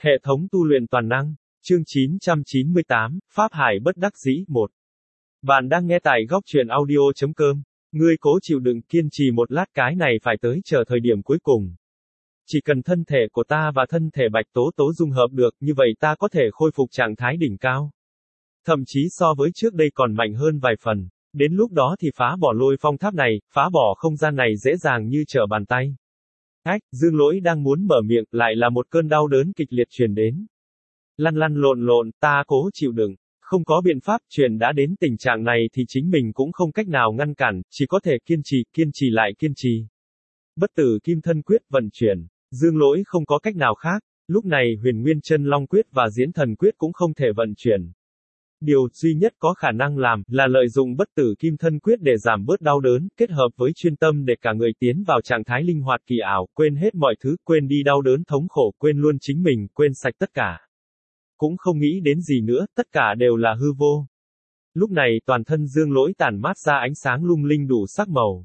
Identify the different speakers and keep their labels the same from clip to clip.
Speaker 1: Hệ thống tu luyện toàn năng, chương 998, Pháp Hải bất đắc dĩ 1. Bạn đang nghe tại góc truyện audio.com. Ngươi cố chịu đựng kiên trì một lát, cái này phải tới chờ thời điểm cuối cùng. Chỉ cần thân thể của ta và thân thể Bạch Tố Tố dung hợp được, như vậy ta có thể khôi phục trạng thái đỉnh cao. Thậm chí so với trước đây còn mạnh hơn vài phần. Đến lúc đó thì phá bỏ lôi phong tháp này, phá bỏ không gian này dễ dàng như trở bàn tay. Dương Lỗi đang muốn mở miệng, lại là một cơn đau đớn kịch liệt truyền đến. Lăn lăn lộn lộn, ta cố chịu đựng. Không có biện pháp, chuyện đã đến tình trạng này thì chính mình cũng không cách nào ngăn cản, chỉ có thể kiên trì lại kiên trì. Bất tử kim thân quyết vận chuyển. Dương Lỗi không có cách nào khác. Lúc này huyền nguyên chân long quyết và diễn thần quyết cũng không thể vận chuyển. Điều duy nhất có khả năng làm là lợi dụng bất tử kim thân quyết để giảm bớt đau đớn, kết hợp với chuyên tâm để cả người tiến vào trạng thái linh hoạt kỳ ảo, quên hết mọi thứ, quên đi đau đớn thống khổ, quên luôn chính mình, quên sạch tất cả. Cũng không nghĩ đến gì nữa, tất cả đều là hư vô. Lúc này toàn thân Dương Lỗi tản mát ra ánh sáng lung linh đủ sắc màu.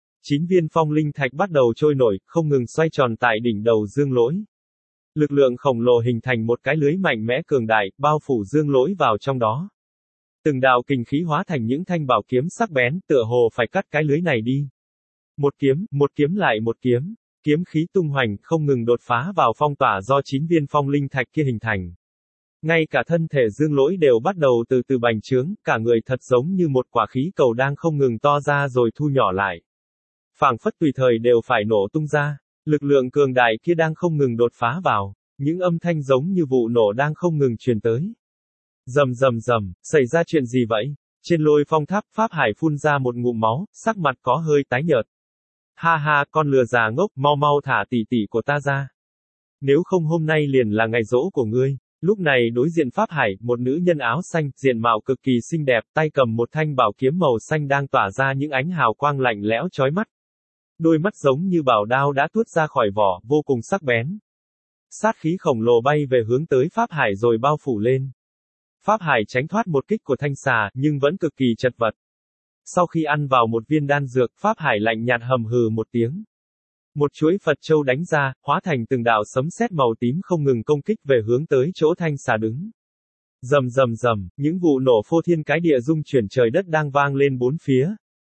Speaker 1: 9 viên phong linh thạch bắt đầu trôi nổi, không ngừng xoay tròn tại đỉnh đầu Dương Lỗi. Lực lượng khổng lồ hình thành một cái lưới mạnh mẽ cường đại, bao phủ Dương Lỗi vào trong đó. Từng đạo kình khí hóa thành những thanh bảo kiếm sắc bén, tựa hồ phải cắt cái lưới này đi. Một kiếm lại một kiếm, kiếm khí tung hoành, không ngừng đột phá vào phong tỏa do 9 viên phong linh thạch kia hình thành. Ngay cả thân thể Dương Lỗi đều bắt đầu từ từ bành trướng, cả người thật giống như một quả khí cầu đang không ngừng to ra rồi thu nhỏ lại. Phảng phất tùy thời đều phải nổ tung ra. Lực lượng cường đại kia đang không ngừng đột phá vào, những âm thanh giống như vụ nổ đang không ngừng truyền tới. Rầm rầm rầm, xảy ra chuyện gì vậy? Trên lôi phong tháp, Pháp Hải phun ra một ngụm máu, sắc mặt có hơi tái nhợt. Ha ha, con lừa già ngốc, mau thả tỷ tỷ của ta ra. Nếu không hôm nay liền là ngày giỗ của ngươi. Lúc này đối diện Pháp Hải, một nữ nhân áo xanh, diện mạo cực kỳ xinh đẹp, tay cầm một thanh bảo kiếm màu xanh đang tỏa ra những ánh hào quang lạnh lẽo chói mắt. Đôi mắt giống như bảo đao đã tuốt ra khỏi vỏ, vô cùng sắc bén. Sát khí khổng lồ bay về hướng tới Pháp Hải rồi bao phủ lên. Pháp Hải tránh thoát một kích của thanh xà, nhưng vẫn cực kỳ chật vật. Sau khi ăn vào một viên đan dược, Pháp Hải lạnh nhạt hầm hừ một tiếng. Một chuỗi Phật châu đánh ra, hóa thành từng đạo sấm sét màu tím không ngừng công kích về hướng tới chỗ thanh xà đứng. Rầm rầm rầm, những vụ nổ phô thiên cái địa rung chuyển trời đất đang vang lên bốn phía.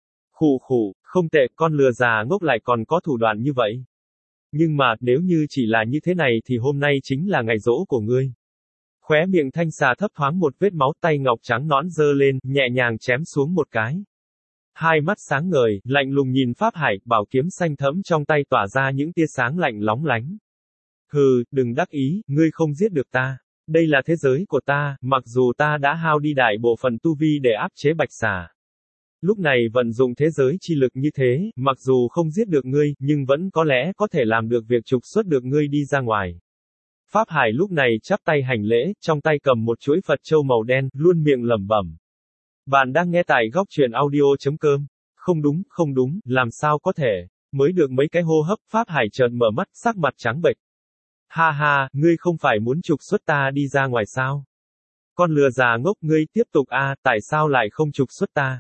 Speaker 1: Khụ, không tệ, con lừa già ngốc lại còn có thủ đoạn như vậy. Nhưng mà, nếu như chỉ là như thế này thì hôm nay chính là ngày giỗ của ngươi. Khóe miệng thanh xà thấp thoáng một vết máu, tay ngọc trắng nõn giơ lên, nhẹ nhàng chém xuống một cái. Hai mắt sáng ngời, lạnh lùng nhìn Pháp Hải, bảo kiếm xanh thẫm trong tay tỏa ra những tia sáng lạnh lóng lánh. Hừ, đừng đắc ý, ngươi không giết được ta. Đây là thế giới của ta, mặc dù ta đã hao đi đại bộ phận tu vi để áp chế bạch xà. Lúc này vận dụng thế giới chi lực như thế, mặc dù không giết được ngươi, nhưng vẫn có lẽ có thể làm được việc trục xuất được ngươi đi ra ngoài. Pháp Hải lúc này chắp tay hành lễ, trong tay cầm một chuỗi Phật châu màu đen, luôn miệng lẩm bẩm. Bạn đang nghe tại góc truyện audio.com. Không đúng, làm sao có thể. Mới được mấy cái hô hấp, Pháp Hải chợt mở mắt, sắc mặt trắng bệch. Ha ha, ngươi không phải muốn trục xuất ta đi ra ngoài sao? Con lừa già ngốc, ngươi tiếp tục tại sao lại không trục xuất ta?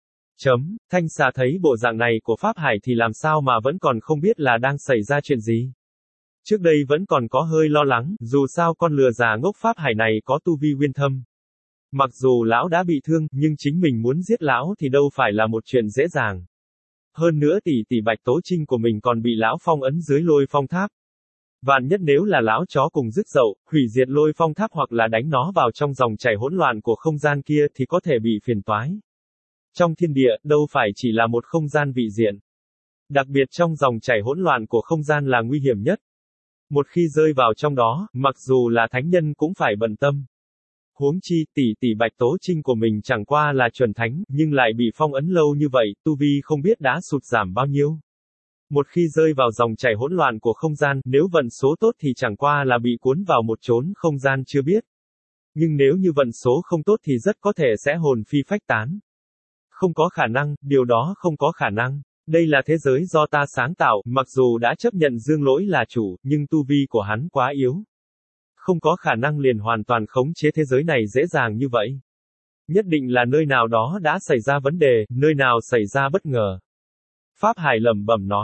Speaker 1: Thanh xà thấy bộ dạng này của Pháp Hải thì làm sao mà vẫn còn không biết là đang xảy ra chuyện gì. Trước đây vẫn còn có hơi lo lắng, dù sao con lừa già ngốc Pháp Hải này có tu vi uyên thâm. Mặc dù lão đã bị thương, nhưng chính mình muốn giết lão thì đâu phải là một chuyện dễ dàng. Hơn nữa tỷ Bạch Tố Trinh của mình còn bị lão phong ấn dưới lôi phong tháp. Vạn nhất nếu là lão chó cùng dứt dậu, hủy diệt lôi phong tháp hoặc là đánh nó vào trong dòng chảy hỗn loạn của không gian kia thì có thể bị phiền toái. Trong thiên địa, đâu phải chỉ là một không gian vị diện. Đặc biệt trong dòng chảy hỗn loạn của không gian là nguy hiểm nhất. Một khi rơi vào trong đó, mặc dù là thánh nhân cũng phải bận tâm. Huống chi, tỷ Bạch Tố Trinh của mình chẳng qua là chuẩn thánh, nhưng lại bị phong ấn lâu như vậy, tu vi không biết đã sụt giảm bao nhiêu. Một khi rơi vào dòng chảy hỗn loạn của không gian, nếu vận số tốt thì chẳng qua là bị cuốn vào một chốn không gian chưa biết. Nhưng nếu như vận số không tốt thì rất có thể sẽ hồn phi phách tán. Không có khả năng, điều đó không có khả năng. Đây là thế giới do ta sáng tạo, mặc dù đã chấp nhận Dương Lỗi là chủ, nhưng tu vi của hắn quá yếu. Không có khả năng liền hoàn toàn khống chế thế giới này dễ dàng như vậy. Nhất định là nơi nào đó đã xảy ra vấn đề, nơi nào xảy ra bất ngờ. Pháp Hải lẩm bẩm nói,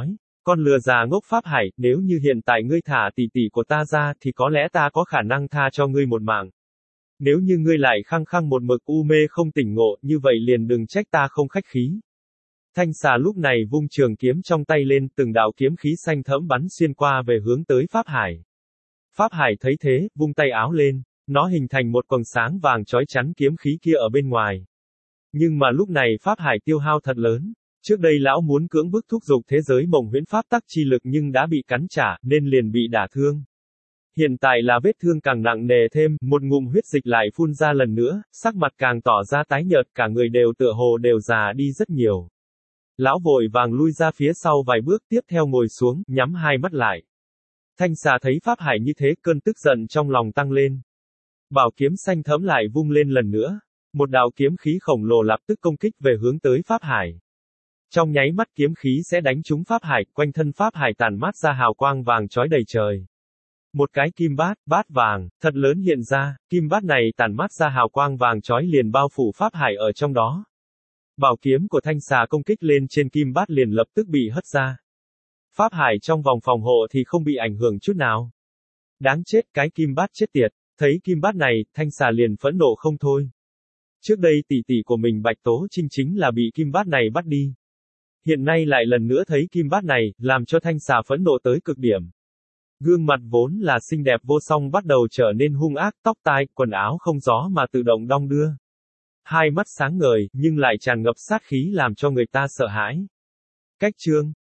Speaker 1: Con lừa già ngốc Pháp Hải, nếu như hiện tại ngươi thả tỷ tỷ của ta ra thì có lẽ ta có khả năng tha cho ngươi một mạng. Nếu như ngươi lại khăng khăng một mực u mê không tỉnh ngộ, như vậy liền đừng trách ta không khách khí. Thanh xà lúc này vung trường kiếm trong tay lên, từng đạo kiếm khí xanh thẫm bắn xuyên qua về hướng tới Pháp Hải. Pháp Hải thấy thế, vung tay áo lên, nó hình thành một quầng sáng vàng chói chắn kiếm khí kia ở bên ngoài. Nhưng mà lúc này Pháp Hải tiêu hao thật lớn. Trước đây lão muốn cưỡng bức thúc giục thế giới mộng huyễn pháp tắc chi lực nhưng đã bị cắn trả, nên liền bị đả thương. Hiện tại là vết thương càng nặng nề thêm, một ngụm huyết dịch lại phun ra lần nữa, sắc mặt càng tỏ ra tái nhợt, cả người đều tựa hồ đều già đi rất nhiều. Lão vội vàng lui ra phía sau vài bước, tiếp theo ngồi xuống, nhắm hai mắt lại. Thanh xà thấy Pháp Hải như thế, cơn tức giận trong lòng tăng lên. Bảo kiếm xanh thẫm lại vung lên lần nữa. Một đạo kiếm khí khổng lồ lập tức công kích về hướng tới Pháp Hải. Trong nháy mắt kiếm khí sẽ đánh trúng Pháp Hải, quanh thân Pháp Hải tản mát ra hào quang vàng chói đầy trời. Một cái kim bát vàng, thật lớn hiện ra, kim bát này tản mát ra hào quang vàng chói liền bao phủ Pháp Hải ở trong đó. Bảo kiếm của thanh xà công kích lên trên kim bát liền lập tức bị hất ra. Pháp Hải trong vòng phòng hộ thì không bị ảnh hưởng chút nào. Đáng chết, cái kim bát chết tiệt, thấy kim bát này, thanh xà liền phẫn nộ không thôi. Trước đây tỷ tỷ của mình Bạch Tố Trinh chính là bị kim bát này bắt đi. Hiện nay lại lần nữa thấy kim bát này, làm cho thanh xà phẫn nộ tới cực điểm. Gương mặt vốn là xinh đẹp vô song bắt đầu trở nên hung ác, tóc tai, quần áo không gió mà tự động đong đưa. Hai mắt sáng ngời, nhưng lại tràn ngập sát khí làm cho người ta sợ hãi. Cách chương